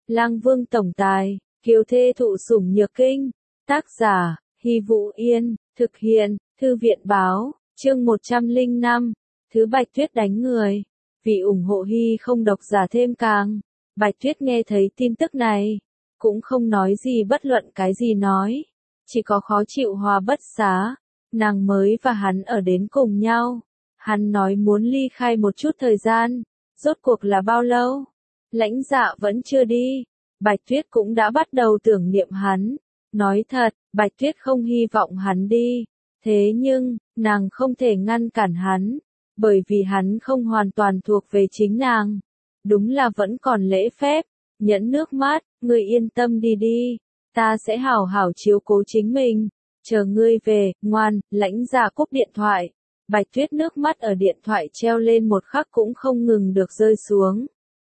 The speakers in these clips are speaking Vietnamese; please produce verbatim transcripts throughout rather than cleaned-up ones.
Lang Vương tổng tài, kiều thê thụ sủng nhược kinh. Tác giả, Hy Vũ Yên, thực hiện, Thư viện báo, chương một trăm lẻ năm, Thứ Bạch Tuyết đánh người. Vì ủng hộ Hy không độc giả thêm càng. Bạch Tuyết nghe thấy tin tức này, cũng không nói gì bất luận cái gì nói, chỉ có khó chịu hòa bất xá. Nàng mới và hắn ở đến cùng nhau, hắn nói muốn ly khai một chút thời gian, rốt cuộc là bao lâu? Lãnh Dạ vẫn chưa đi, Bạch Tuyết cũng đã bắt đầu tưởng niệm hắn. Nói thật, Bạch Tuyết không hy vọng hắn đi, thế nhưng, nàng không thể ngăn cản hắn, bởi vì hắn không hoàn toàn thuộc về chính nàng. Đúng là vẫn còn lễ phép, nhẫn nước mắt, ngươi yên tâm đi đi, ta sẽ hảo hảo chiếu cố chính mình, chờ ngươi về, ngoan. Lãnh Dạ cúp điện thoại, Bạch Tuyết nước mắt ở điện thoại treo lên một khắc cũng không ngừng được rơi xuống.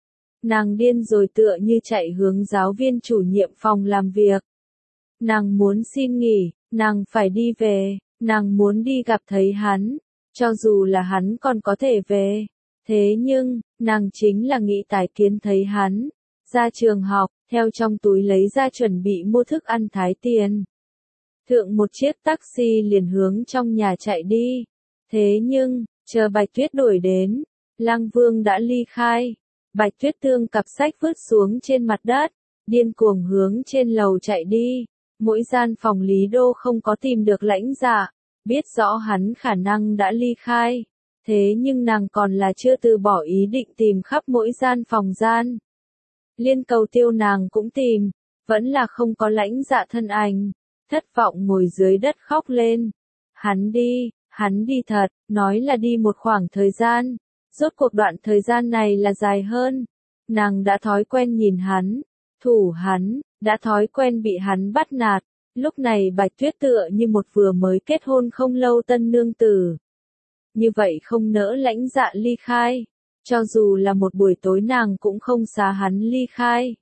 Nàng điên rồi tựa như chạy hướng giáo viên chủ nhiệm phòng làm việc. Nàng muốn xin nghỉ, nàng phải đi về, nàng muốn đi gặp thấy hắn, cho dù là hắn còn có thể về. Thế nhưng, nàng chính là nghĩ tái kiến thấy hắn. Ra trường học, theo trong túi lấy ra chuẩn bị mua thức ăn thái tiền. Thượng một chiếc taxi liền hướng trong nhà chạy đi. Thế nhưng, chờ Bạch Tuyết đuổi đến, Lang Vương đã ly khai. Bạch Tuyết thương cặp sách vứt xuống trên mặt đất, điên cuồng hướng trên lầu chạy đi. Mỗi gian phòng Lý Đô không có tìm được Lãnh Dạ, biết rõ hắn khả năng đã ly khai. Thế nhưng nàng còn là chưa từ bỏ ý định tìm khắp mỗi gian phòng gian. Liên Cầu Tiêu nàng cũng tìm, vẫn là không có Lãnh Dạ thân ảnh, thất vọng ngồi dưới đất khóc lên. Hắn đi, hắn đi thật, nói là đi một khoảng thời gian, rốt cuộc đoạn thời gian này là dài hơn. Nàng đã thói quen nhìn hắn, thủ hắn, đã thói quen bị hắn bắt nạt. Lúc này Bạch Tuyết tựa như một vừa mới kết hôn không lâu tân nương tử. Như vậy không nỡ Lãnh Dạ ly khai, cho dù là một buổi tối nàng cũng không xá hắn ly khai.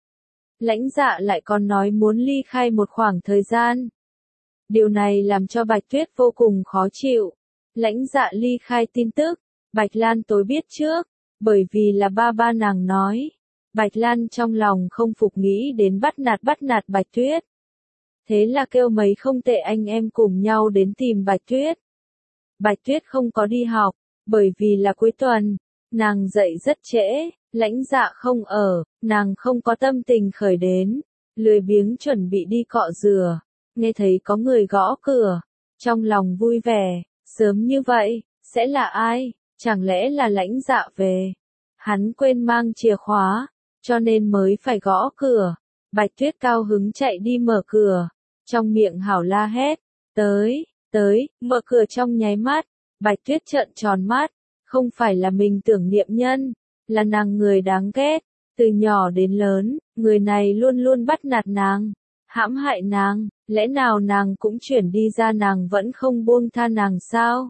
Lãnh Dạ lại còn nói muốn ly khai một khoảng thời gian. Điều này làm cho Bạch Tuyết vô cùng khó chịu. Lãnh Dạ ly khai tin tức, Bạch Lan tối biết trước, bởi vì là ba ba nàng nói. Bạch Lan trong lòng không phục nghĩ đến bắt nạt bắt nạt Bạch Tuyết. Thế là kêu mấy không tệ anh em cùng nhau đến tìm Bạch Tuyết. Bạch Tuyết không có đi học, bởi vì là cuối tuần, nàng dậy rất trễ, Lãnh Dạ không ở, nàng không có tâm tình khởi đến, lười biếng chuẩn bị đi cọ rửa, nghe thấy có người gõ cửa, trong lòng vui vẻ, sớm như vậy, sẽ là ai, chẳng lẽ là Lãnh Dạ về. Hắn quên mang chìa khóa, cho nên mới phải gõ cửa. Bạch Tuyết cao hứng chạy đi mở cửa, trong miệng hảo la hét, tới, tới. Mở cửa trong nháy mắt, Bạch Tuyết trợn tròn mắt, không phải là mình tưởng niệm nhân, là nàng người đáng ghét. Từ nhỏ đến lớn, người này luôn luôn bắt nạt nàng, hãm hại nàng, lẽ nào nàng cũng chuyển đi ra nàng vẫn không buông tha nàng sao?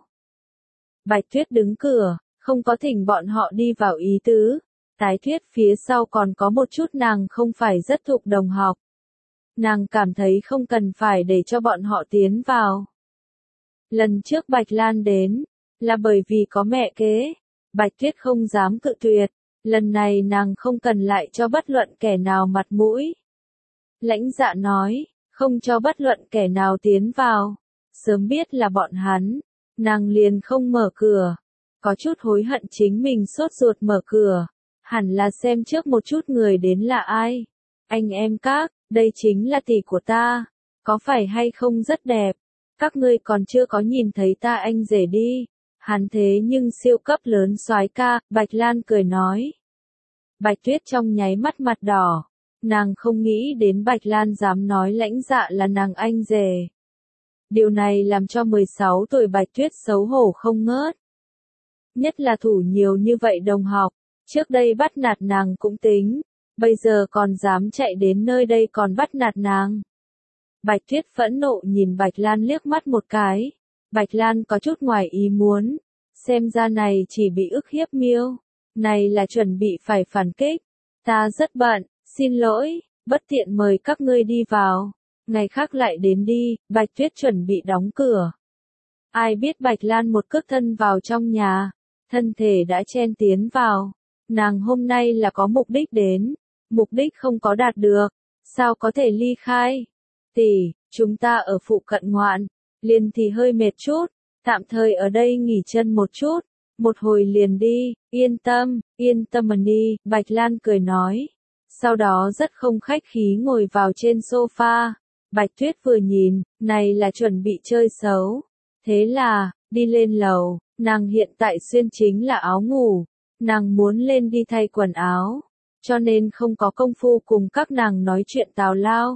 Bạch Tuyết đứng cửa, không có thỉnh bọn họ đi vào ý tứ. Tái thuyết phía sau còn có một chút nàng không phải rất thuộc đồng học. Nàng cảm thấy không cần phải để cho bọn họ tiến vào. Lần trước Bạch Lan đến, là bởi vì có mẹ kế. Bạch Tuyết không dám cự tuyệt, lần này nàng không cần lại cho bất luận kẻ nào mặt mũi. Lãnh Dạ nói, không cho bất luận kẻ nào tiến vào. Sớm biết là bọn hắn, nàng liền không mở cửa. Có chút hối hận chính mình sốt ruột mở cửa. Hẳn là xem trước một chút người đến là ai. Anh em các, đây chính là tỷ của ta. Có phải hay không rất đẹp? Các ngươi còn chưa có nhìn thấy ta anh rể đi. Hắn thế nhưng siêu cấp lớn soái ca, Bạch Lan cười nói. Bạch Tuyết trong nháy mắt mặt đỏ. Nàng không nghĩ đến Bạch Lan dám nói Lãnh Dạ là nàng anh rể. Điều này làm cho mười sáu tuổi Bạch Tuyết xấu hổ không ngớt. Nhất là thủ nhiều như vậy đồng học. Trước đây bắt nạt nàng cũng tính, bây giờ còn dám chạy đến nơi đây còn bắt nạt nàng. Bạch Tuyết phẫn nộ nhìn Bạch Lan liếc mắt một cái. Bạch Lan có chút ngoài ý muốn, xem ra này chỉ bị ức hiếp miêu, này là chuẩn bị phải phản kích. Ta rất bận, xin lỗi, bất tiện mời các ngươi đi vào, ngày khác lại đến đi. Bạch Tuyết chuẩn bị đóng cửa. Ai biết Bạch Lan một cước thân vào trong nhà, thân thể đã chen tiến vào. Nàng hôm nay là có mục đích đến, mục đích không có đạt được, sao có thể ly khai? Tỷ, chúng ta ở phụ cận ngoạn, liền thì hơi mệt chút, tạm thời ở đây nghỉ chân một chút, một hồi liền đi, yên tâm, yên tâm mà đi, Bạch Lan cười nói. Sau đó rất không khách khí ngồi vào trên sofa, Bạch Tuyết vừa nhìn, này là chuẩn bị chơi xấu. Thế là, đi lên lầu, nàng hiện tại xuyên chính là áo ngủ, nàng muốn lên đi thay quần áo, cho nên không có công phu cùng các nàng nói chuyện tào lao.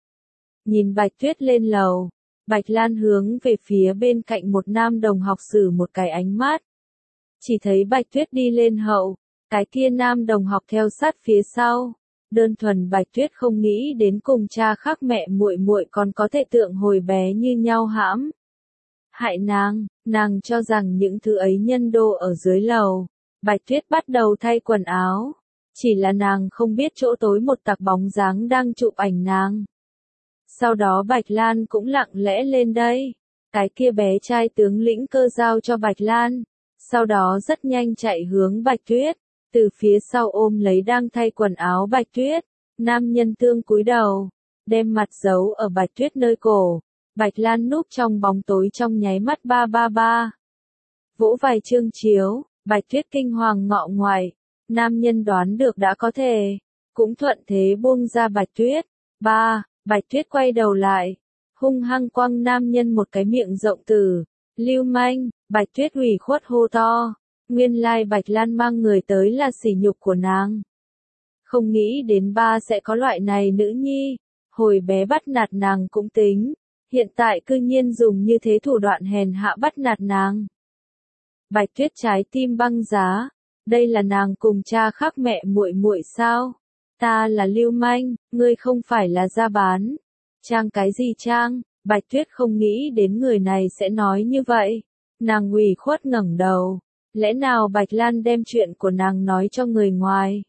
Nhìn Bạch Tuyết lên lầu, Bạch Lan hướng về phía bên cạnh một nam đồng học sử một cái ánh mắt. Chỉ thấy Bạch Tuyết đi lên hậu, cái kia nam đồng học theo sát phía sau. Đơn thuần Bạch Tuyết không nghĩ đến cùng cha khác mẹ muội muội còn có thể tượng hồi bé như nhau hãm. Hại nàng, nàng cho rằng những thứ ấy nhân đô ở dưới lầu. Bạch Tuyết bắt đầu thay quần áo. Chỉ là nàng không biết chỗ tối một tặc bóng dáng đang chụp ảnh nàng. Sau đó Bạch Lan cũng lặng lẽ lên đây. Cái kia bé trai tướng lĩnh cơ giao cho Bạch Lan. Sau đó rất nhanh chạy hướng Bạch Tuyết. Từ phía sau ôm lấy đang thay quần áo Bạch Tuyết. Nam nhân tương cúi đầu. Đem mặt giấu ở Bạch Tuyết nơi cổ. Bạch Lan núp trong bóng tối trong nháy mắt ba ba ba. Vỗ vài chương chiếu. Bạch Tuyết kinh hoàng ngọ ngoại. Nam nhân đoán được đã có thể. Cũng thuận thế buông ra Bạch Tuyết. Ba. Bạch Tuyết quay đầu lại, hung hăng quăng nam nhân một cái miệng rộng từ, lưu manh, Bạch Tuyết ủy khuất hô to, nguyên lai Bạch Lan mang người tới là sỉ nhục của nàng. Không nghĩ đến ba sẽ có loại này nữ nhi, hồi bé bắt nạt nàng cũng tính, hiện tại cư nhiên dùng như thế thủ đoạn hèn hạ bắt nạt nàng. Bạch Tuyết trái tim băng giá, đây là nàng cùng cha khác mẹ muội muội sao? Ta là lưu manh, ngươi không phải là gia bán. Trang cái gì trang? Bạch Tuyết không nghĩ đến người này sẽ nói như vậy. Nàng ủy khuất ngẩng đầu. Lẽ nào Bạch Lan đem chuyện của nàng nói cho người ngoài?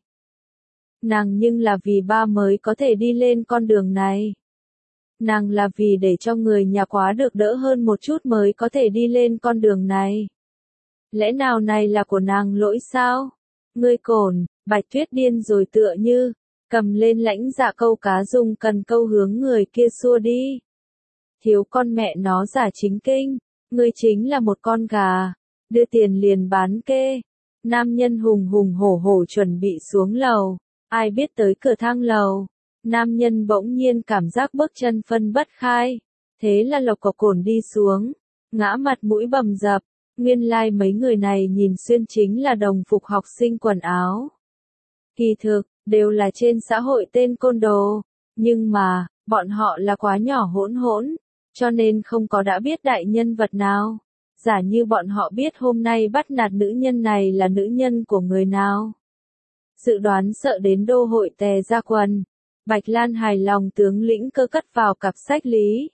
Nàng nhưng là vì ba mới có thể đi lên con đường này. Nàng là vì để cho người nhà quá được đỡ hơn một chút mới có thể đi lên con đường này. Lẽ nào này là của nàng lỗi sao? Ngươi cồn, Bạch Tuyết điên rồi tựa như, cầm lên lãnh dạ câu cá dùng cần câu hướng người kia xua đi. Thiếu con mẹ nó giả chính kinh, ngươi chính là một con gà, đưa tiền liền bán kê. Nam nhân hùng hùng hổ hổ chuẩn bị xuống lầu, ai biết tới cửa thang lầu. Nam nhân bỗng nhiên cảm giác bước chân phân bất khai, thế là lộc cộc cồn đi xuống, ngã mặt mũi bầm dập. Nguyên lai like mấy người này nhìn xuyên chính là đồng phục học sinh quần áo. Kỳ thực, đều là trên xã hội tên côn đồ, nhưng mà, bọn họ là quá nhỏ hỗn hỗn, cho nên không có đã biết đại nhân vật nào. Giả như bọn họ biết hôm nay bắt nạt nữ nhân này là nữ nhân của người nào. Dự đoán sợ đến đô hội tè ra quần. Bạch Lan hài lòng tướng lĩnh cơ cất vào cặp sách lý.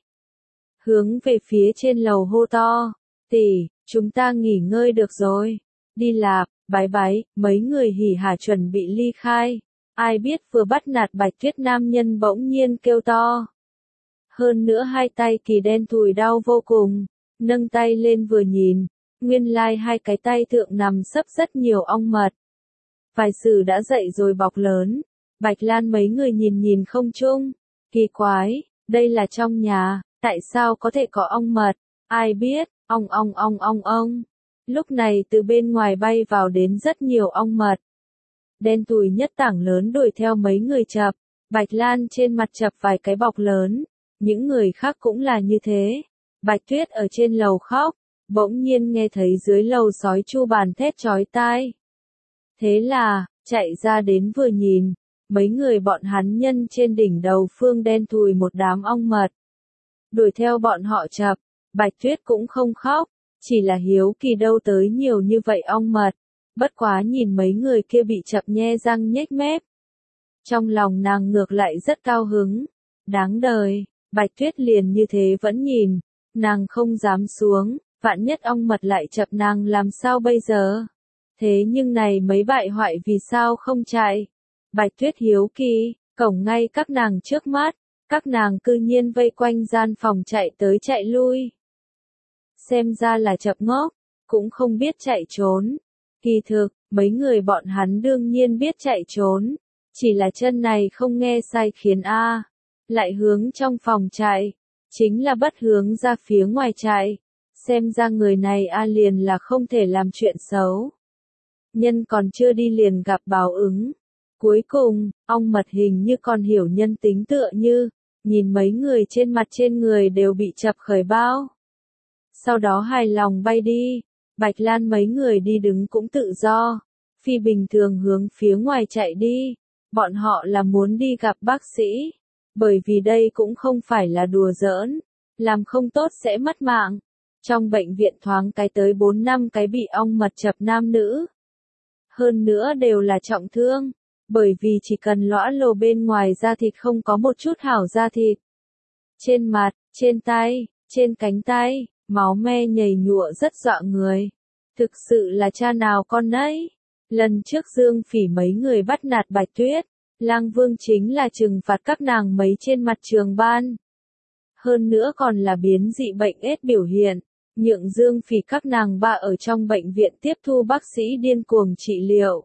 Hướng về phía trên lầu hô to, tỷ, chúng ta nghỉ ngơi được rồi. Đi lạp, bái bái, mấy người hỉ hả chuẩn bị ly khai. Ai biết vừa bắt nạt Bạch Tuyết nam nhân bỗng nhiên kêu to. Hơn nữa hai tay kỳ đen thùi đau vô cùng. Nâng tay lên vừa nhìn. Nguyên lai like hai cái tay thượng nằm sấp rất nhiều ong mật. Vài sử đã dậy rồi bọc lớn. Bạch Lan mấy người nhìn nhìn không chung. Kỳ quái, đây là trong nhà, tại sao có thể có ong mật? Ai biết, ong ong ong ong ong. Lúc này từ bên ngoài bay vào đến rất nhiều ong mật. Đen tủi nhất tảng lớn đuổi theo mấy người chập. Bạch Lan trên mặt chập vài cái bọc lớn. Những người khác cũng là như thế. Bạch Tuyết ở trên lầu khóc. Bỗng nhiên nghe thấy dưới lầu sói chu bàn thét chói tai. Thế là, chạy ra đến vừa nhìn. Mấy người bọn hắn nhân trên đỉnh đầu phương đen thui một đám ong mật. Đuổi theo bọn họ chập. Bạch Tuyết cũng không khóc. Chỉ là hiếu kỳ đâu tới nhiều như vậy ong mật. Bất quá nhìn mấy người kia bị chập nhe răng nhếch mép. Trong lòng nàng ngược lại rất cao hứng. Đáng đời, Bạch Tuyết liền như thế vẫn nhìn. Nàng không dám xuống, vạn nhất ong mật lại chập nàng làm sao bây giờ? Thế nhưng này mấy bại hoại vì sao không chạy? Bạch Tuyết hiếu kỳ, cổng ngay các nàng trước mắt. Các nàng cư nhiên vây quanh gian phòng chạy tới chạy lui. Xem ra là chập ngốc, cũng không biết chạy trốn. Kỳ thực, mấy người bọn hắn đương nhiên biết chạy trốn. Chỉ là chân này không nghe sai khiến a, lại hướng trong phòng chạy, chính là bất hướng ra phía ngoài chạy. Xem ra người này a liền là không thể làm chuyện xấu. Nhân còn chưa đi liền gặp báo ứng. Cuối cùng, ong mật hình như còn hiểu nhân tính tựa như, nhìn mấy người trên mặt trên người đều bị chập khởi bao. Sau đó hài lòng bay đi, Bạch Lan mấy người đi đứng cũng tự do, phi bình thường hướng phía ngoài chạy đi, bọn họ là muốn đi gặp bác sĩ, bởi vì đây cũng không phải là đùa giỡn, làm không tốt sẽ mất mạng. Trong bệnh viện thoáng cái tới bốn năm cái bị ong mật chập nam nữ. Hơn nữa đều là trọng thương, bởi vì chỉ cần lõa lồ bên ngoài da thịt không có một chút hảo da thịt. Trên mặt, trên tay, trên cánh tay, máu me nhầy nhụa rất dọa người. Thực sự là cha nào con nấy. Lần trước Dương Phỉ mấy người bắt nạt Bạch Tuyết, Lang Vương chính là trừng phạt các nàng mấy trên mặt trường ban. Hơn nữa còn là biến dị bệnh ết biểu hiện, nhượng Dương Phỉ các nàng ba ở trong bệnh viện tiếp thu bác sĩ điên cuồng trị liệu.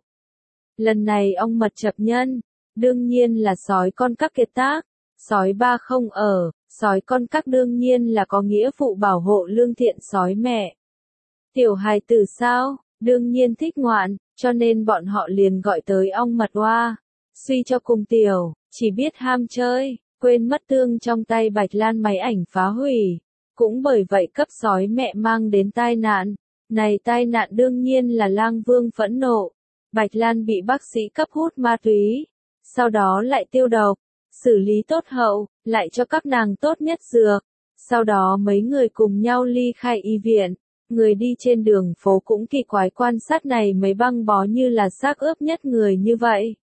Lần này ong mật chập nhân, đương nhiên là sói con các kiệt tác, sói ba không ở, sói con các đương nhiên là có nghĩa vụ bảo hộ lương thiện sói mẹ. Tiểu hài tử sao, đương nhiên thích ngoạn, cho nên bọn họ liền gọi tới ong mật oa. Suy cho cùng tiểu, chỉ biết ham chơi, quên mất tương trong tay Bạch Lan máy ảnh phá hủy. Cũng bởi vậy cấp sói mẹ mang đến tai nạn. Này tai nạn đương nhiên là Lang Vương phẫn nộ. Bạch Lan bị bác sĩ cấp hút ma túy. Sau đó lại tiêu độc, xử lý tốt hậu, lại cho các nàng tốt nhất dược. Sau đó mấy người cùng nhau ly khai y viện. Người đi trên đường phố cũng kỳ quái quan sát này mấy băng bó như là xác ướp nhất người như vậy.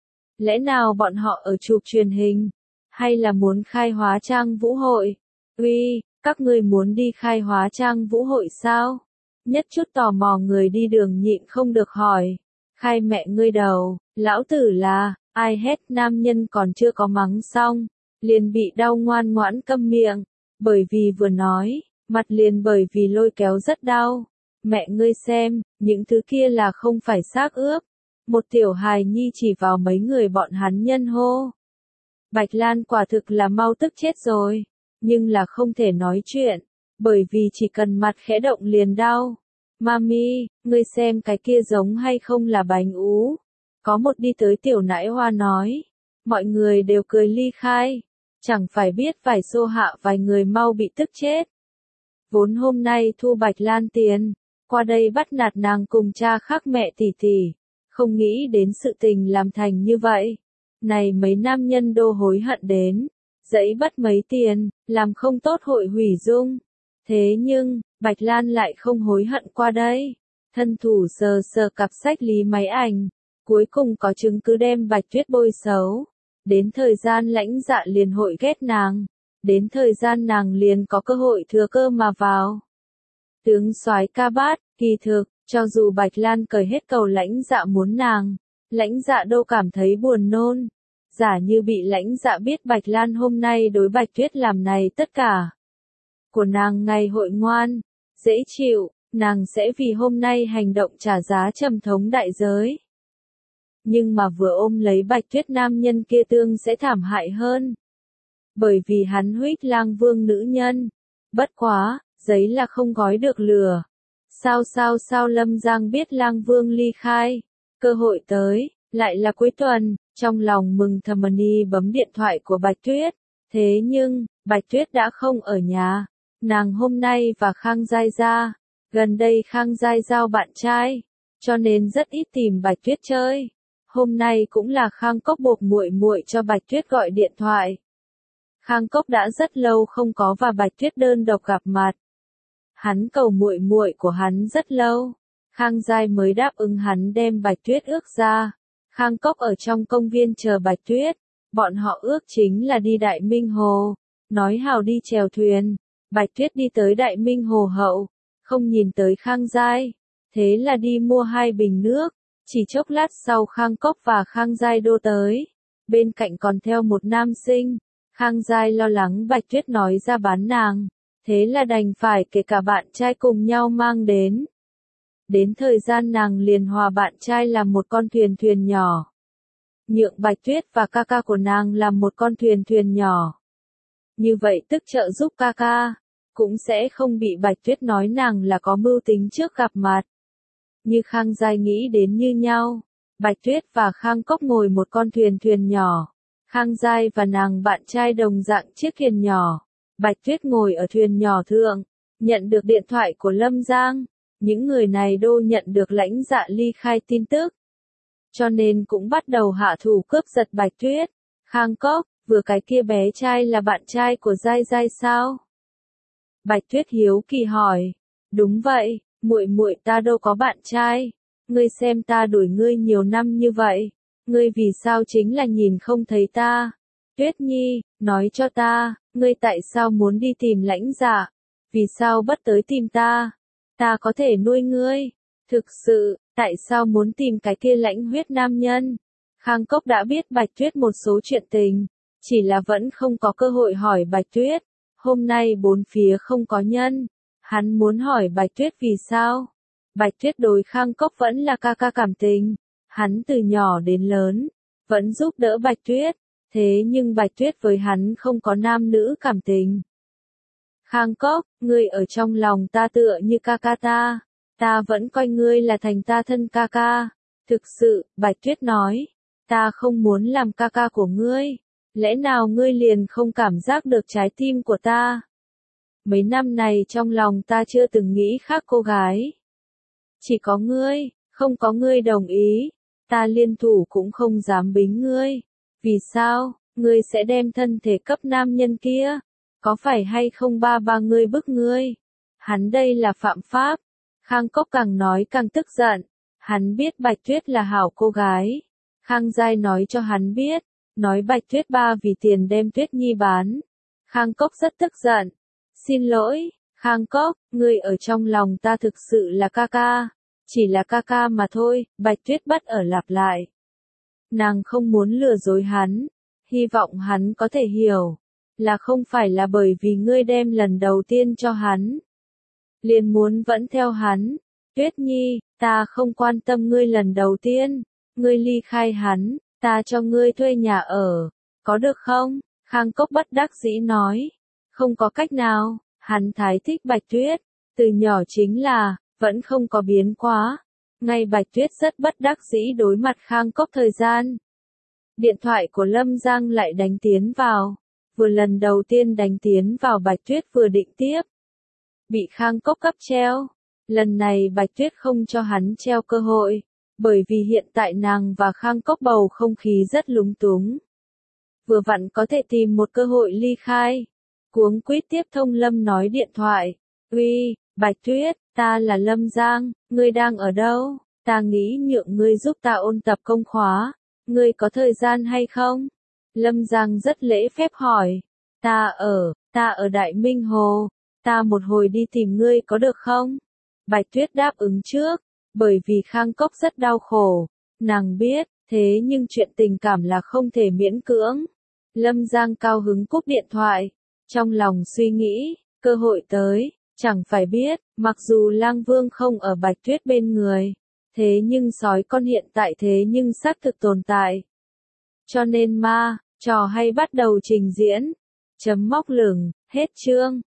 Lẽ nào bọn họ ở chụp truyền hình? Hay là muốn khai hóa trang vũ hội? Uy, các ngươi muốn đi khai hóa trang vũ hội sao? Nhất chút tò mò người đi đường nhịn không được hỏi. Khai mẹ ngươi đầu, lão tử là, ai hét nam nhân còn chưa có mắng xong, liền bị đau ngoan ngoãn câm miệng, bởi vì vừa nói, mặt liền bởi vì lôi kéo rất đau. Mẹ ngươi xem, những thứ kia là không phải xác ướp. Một tiểu hài nhi chỉ vào mấy người bọn hắn nhân hô. Bạch Lan quả thực là mau tức chết rồi, nhưng là không thể nói chuyện, bởi vì chỉ cần mặt khẽ động liền đau. Mami, ngươi xem cái kia giống hay không là bánh ú? Có một đi tới tiểu nãi hoa nói. Mọi người đều cười ly khai. Chẳng phải biết vài xô hạ vài người mau bị tức chết. Vốn hôm nay thu Bạch Lan tiền, qua đây bắt nạt nàng cùng cha khác mẹ tỷ tỷ. Không nghĩ đến sự tình làm thành như vậy. Này mấy nam nhân đô hối hận đến. Dẫy bắt mấy tiền, làm không tốt hội hủy dung. Thế nhưng, Bạch Lan lại không hối hận qua đây. Thân thủ sờ sờ cặp sách lý máy ảnh. Cuối cùng có chứng cứ đem Bạch Tuyết bôi xấu. Đến thời gian lãnh dạ liền hội ghét nàng. Đến thời gian nàng liền có cơ hội thừa cơ mà vào. Tướng soái ca bát, kỳ thực, cho dù Bạch Lan cởi hết cầu lãnh dạ muốn nàng. Lãnh dạ đâu cảm thấy buồn nôn. Giả như bị lãnh dạ biết Bạch Lan hôm nay đối Bạch Tuyết làm này tất cả. Của nàng ngày hội ngoan, dễ chịu, nàng sẽ vì hôm nay hành động trả giá trầm thống đại giới. Nhưng mà vừa ôm lấy Bạch Tuyết nam nhân kia tương sẽ thảm hại hơn. Bởi vì hắn huých Lang Vương nữ nhân. Bất quá, giấy là không gói được lửa. Sao sao sao Lâm Giang biết Lang Vương ly khai. Cơ hội tới, lại là cuối tuần, trong lòng mừng thầm ni bấm điện thoại của Bạch Tuyết. Thế nhưng, Bạch Tuyết đã không ở nhà. Nàng hôm nay và Khang Giai ra, gần đây Khang Giai giao bạn trai, cho nên rất ít tìm Bạch Tuyết chơi. Hôm nay cũng là Khang Cốc buộc muội muội cho Bạch Tuyết gọi điện thoại. Khang Cốc đã rất lâu không có và Bạch Tuyết đơn độc gặp mặt. Hắn cầu muội muội của hắn rất lâu, Khang Giai mới đáp ứng hắn đem Bạch Tuyết ước ra. Khang Cốc ở trong công viên chờ Bạch Tuyết, bọn họ ước chính là đi Đại Minh Hồ, nói hào đi chèo thuyền. Bạch Tuyết đi tới Đại Minh Hồ hậu, không nhìn tới Khang Giai, thế là đi mua hai bình nước, chỉ chốc lát sau Khang Cốc và Khang Giai đô tới, bên cạnh còn theo một nam sinh, Khang Giai lo lắng Bạch Tuyết nói ra bán nàng, thế là đành phải kể cả bạn trai cùng nhau mang đến. Đến thời gian nàng liền hòa bạn trai làm một con thuyền thuyền nhỏ. nhượng Bạch Tuyết và ca ca của nàng làm một con thuyền thuyền nhỏ. Như vậy tức trợ giúp ca ca, cũng sẽ không bị Bạch Tuyết nói nàng là có mưu tính trước gặp mặt. Như Khang Giai nghĩ đến như nhau, Bạch Tuyết và Khang Cốc ngồi một con thuyền thuyền nhỏ. Khang Giai và nàng bạn trai đồng dạng chiếc thuyền nhỏ. Bạch Tuyết ngồi ở thuyền nhỏ thượng, nhận được điện thoại của Lâm Giang. Những người này đô nhận được Lãnh Dạ ly khai tin tức, cho nên cũng bắt đầu hạ thủ cướp giật Bạch Tuyết. Khang Cốc, vừa cái kia bé trai là bạn trai của Giai Giai sao? Bạch Tuyết hiếu kỳ hỏi. Đúng vậy, muội muội ta đâu có bạn trai. Ngươi xem ta đuổi ngươi nhiều năm như vậy, ngươi vì sao chính là nhìn không thấy ta? Tuyết Nhi, nói cho ta, ngươi tại sao muốn đi tìm Lãnh Dạ? Vì sao bất tới tìm ta? Ta có thể nuôi ngươi. Thực sự, tại sao muốn tìm cái kia lãnh huyết nam nhân? Khang Cốc đã biết Bạch Tuyết một số chuyện tình, chỉ là vẫn không có cơ hội hỏi Bạch Tuyết. Hôm nay bốn phía không có nhân, hắn muốn hỏi Bạch Tuyết vì sao? Bạch Tuyết đối Khang Cốc vẫn là ca ca cảm tình, hắn từ nhỏ đến lớn, vẫn giúp đỡ Bạch Tuyết, thế nhưng Bạch Tuyết với hắn không có nam nữ cảm tình. Khang Cốc, ngươi ở trong lòng ta tựa như ca ca ta, ta vẫn coi ngươi là thành ta thân ca ca. Thực sự, Bạch Tuyết nói, ta không muốn làm ca ca của ngươi, lẽ nào ngươi liền không cảm giác được trái tim của ta? Mấy năm này trong lòng ta chưa từng nghĩ khác cô gái. Chỉ có ngươi, không có ngươi đồng ý, ta liên thủ cũng không dám bính ngươi. Vì sao, ngươi sẽ đem thân thể cấp nam nhân kia? Có phải hay không ba ba ngươi bức ngươi? Hắn đây là phạm pháp. Khang Cốc càng nói càng tức giận. Hắn biết Bạch Tuyết là hảo cô gái. Khang Giai nói cho hắn biết, nói Bạch Tuyết ba vì tiền đem Tuyết Nhi bán. Khang Cốc rất tức giận. Xin lỗi, Khang Cốc, ngươi ở trong lòng ta thực sự là ca ca. Chỉ là ca ca mà thôi, Bạch Tuyết bất ở lặp lại. Nàng không muốn lừa dối hắn, hy vọng hắn có thể hiểu, là không phải là bởi vì ngươi đem lần đầu tiên cho hắn, liền muốn vẫn theo hắn. Tuyết Nhi, ta không quan tâm ngươi lần đầu tiên, ngươi ly khai hắn, ta cho ngươi thuê nhà ở, có được không? Khang Cốc bất đắc dĩ nói, không có cách nào, hắn thái thích Bạch Tuyết, từ nhỏ chính là, vẫn không có biến quá. Ngay Bạch Tuyết rất bất đắc dĩ đối mặt Khang Cốc thời gian. Điện thoại của Lâm Giang lại đánh tiến vào, vừa lần đầu tiên đánh tiến vào Bạch Tuyết vừa định tiếp. Bị Khang Cốc cấp treo, lần này Bạch Tuyết không cho hắn treo cơ hội, bởi vì hiện tại nàng và Khang Cốc bầu không khí rất lúng túng. Vừa vặn có thể tìm một cơ hội ly khai. Cuống quýt tiếp thông Lâm nói điện thoại. Uy, Bạch Tuyết, ta là Lâm Giang, ngươi đang ở đâu? Ta nghĩ nhượng ngươi giúp ta ôn tập công khóa, ngươi có thời gian hay không? Lâm Giang rất lễ phép hỏi. Ta ở, ta ở Đại Minh Hồ, ta một hồi đi tìm ngươi có được không? Bạch Tuyết đáp ứng trước, bởi vì Khang Cốc rất đau khổ, nàng biết, thế nhưng chuyện tình cảm là không thể miễn cưỡng. Lâm Giang cao hứng cúp điện thoại, trong lòng suy nghĩ, cơ hội tới, chẳng phải biết, mặc dù Lang Vương không ở Bạch Tuyết bên người, thế nhưng sói con hiện tại thế nhưng xác thực tồn tại. Cho nên ma, trò hay bắt đầu trình diễn. Chấm móc lửng, hết chương.